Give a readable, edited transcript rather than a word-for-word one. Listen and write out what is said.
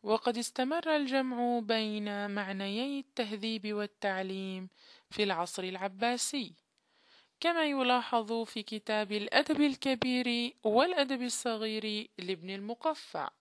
وقد استمر الجمع بين معنيي التهذيب والتعليم في العصر العباسي، كما يلاحظ في كتاب الأدب الكبير والأدب الصغير لابن المقفع.